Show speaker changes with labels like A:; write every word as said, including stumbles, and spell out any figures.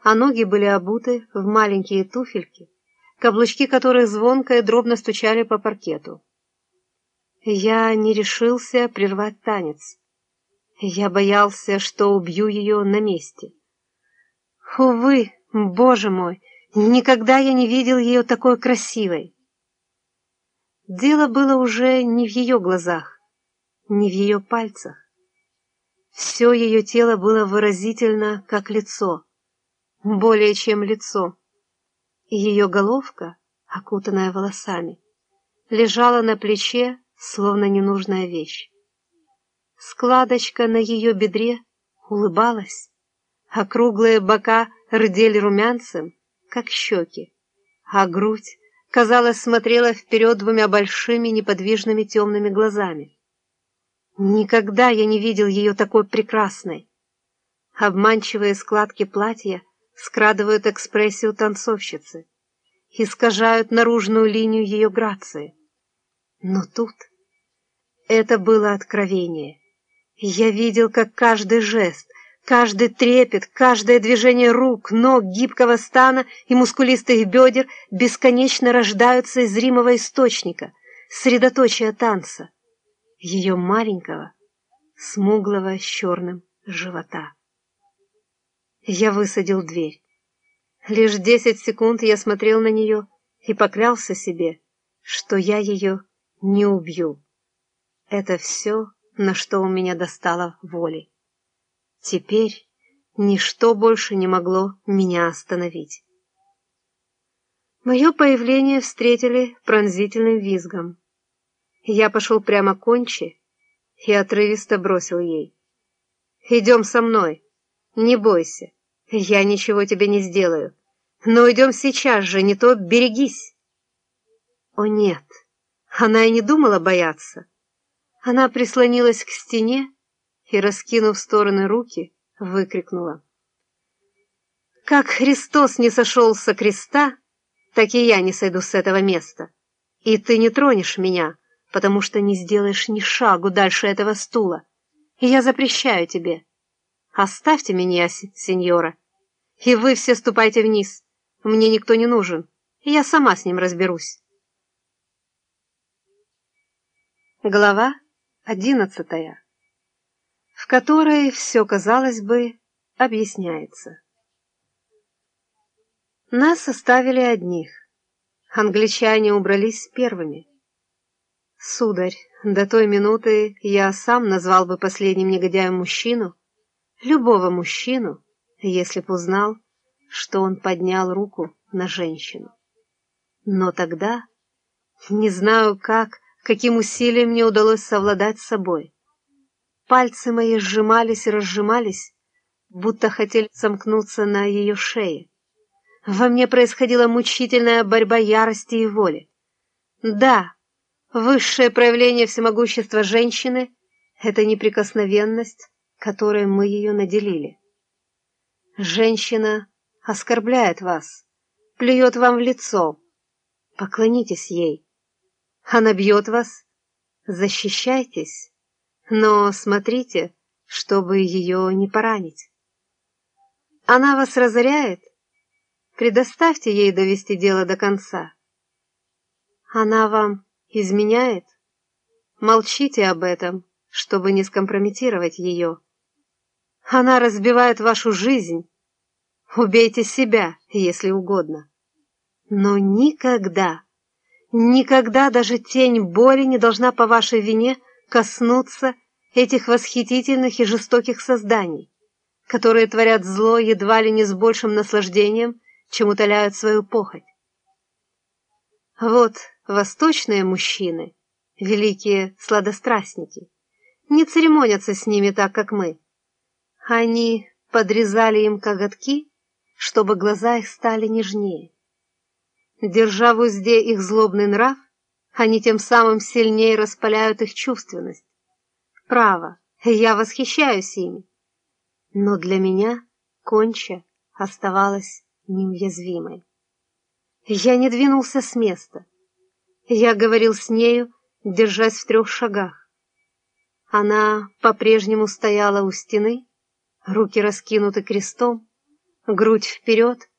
A: а ноги были обуты в маленькие туфельки, каблучки которых звонко и дробно стучали по паркету. Я не решился прервать танец. Я боялся, что убью ее на месте. Увы, боже мой, никогда я не видел ее такой красивой. Дело было уже не в ее глазах, не в ее пальцах. Все ее тело было выразительно, как лицо, более чем лицо. И ее головка, окутанная волосами, лежала на плече, словно ненужная вещь. Складочка на ее бедре улыбалась, а круглые бока рдели румянцем, как щеки, а грудь, казалось, смотрела вперед двумя большими неподвижными темными глазами. Никогда я не видел ее такой прекрасной. Обманчивые складки платья скрадывают экспрессию танцовщицы, искажают наружную линию ее грации. Но тут это было откровение. Я видел, как каждый жест, каждый трепет, каждое движение рук, ног, гибкого стана и мускулистых бедер бесконечно рождаются из зримого источника, средоточия танца, ее маленького, смуглого с черным живота. Я высадил дверь. Лишь десять секунд я смотрел на нее и поклялся себе, что я ее не убью. Это все, на что у меня достало воли. Теперь ничто больше не могло меня остановить. Мое появление встретили пронзительным визгом. Я пошел прямо к Конче и отрывисто бросил ей: «Идем со мной, не бойся, я ничего тебе не сделаю, но идем сейчас же, не то берегись». О нет, она и не думала бояться. Она прислонилась к стене и, раскинув в стороны руки, выкрикнула: «Как Христос не сошел со креста, так и я не сойду с этого места, и ты не тронешь меня, потому что не сделаешь ни шагу дальше этого стула, и я запрещаю тебе. Оставьте меня, сеньора, и вы все ступайте вниз, мне никто не нужен, и я сама с ним разберусь». Глава одиннадцатая, в которой все, казалось бы, объясняется. Нас оставили одних. Англичане убрались первыми. Сударь, до той минуты я сам назвал бы последним негодяем мужчину, любого мужчину, если б узнал, что он поднял руку на женщину. Но тогда, не знаю как, каким усилием мне удалось совладать с собой. Пальцы мои сжимались и разжимались, будто хотели сомкнуться на ее шее. Во мне происходила мучительная борьба ярости и воли. Да, высшее проявление всемогущества женщины — это неприкосновенность, которой мы ее наделили. Женщина оскорбляет вас, плюет вам в лицо. Поклонитесь ей. Она бьет вас, защищайтесь, но смотрите, чтобы ее не поранить. Она вас разоряет, предоставьте ей довести дело до конца. Она вам изменяет, молчите об этом, чтобы не скомпрометировать ее. Она разбивает вашу жизнь, убейте себя, если угодно. Но никогда, никогда даже тень боли не должна по вашей вине коснуться этих восхитительных и жестоких созданий, которые творят зло едва ли не с большим наслаждением, чем утоляют свою похоть. Вот восточные мужчины, великие сладострастники, не церемонятся с ними так, как мы. Они подрезали им коготки, чтобы глаза их стали нежнее. Держа в узде их злобный нрав, они тем самым сильнее распаляют их чувственность. Право, я восхищаюсь ими. Но для меня Конча оставалась неуязвимой. Я не двинулся с места. Я говорил с нею, держась в трех шагах. Она по-прежнему стояла у стены, руки раскинуты крестом, грудь вперед,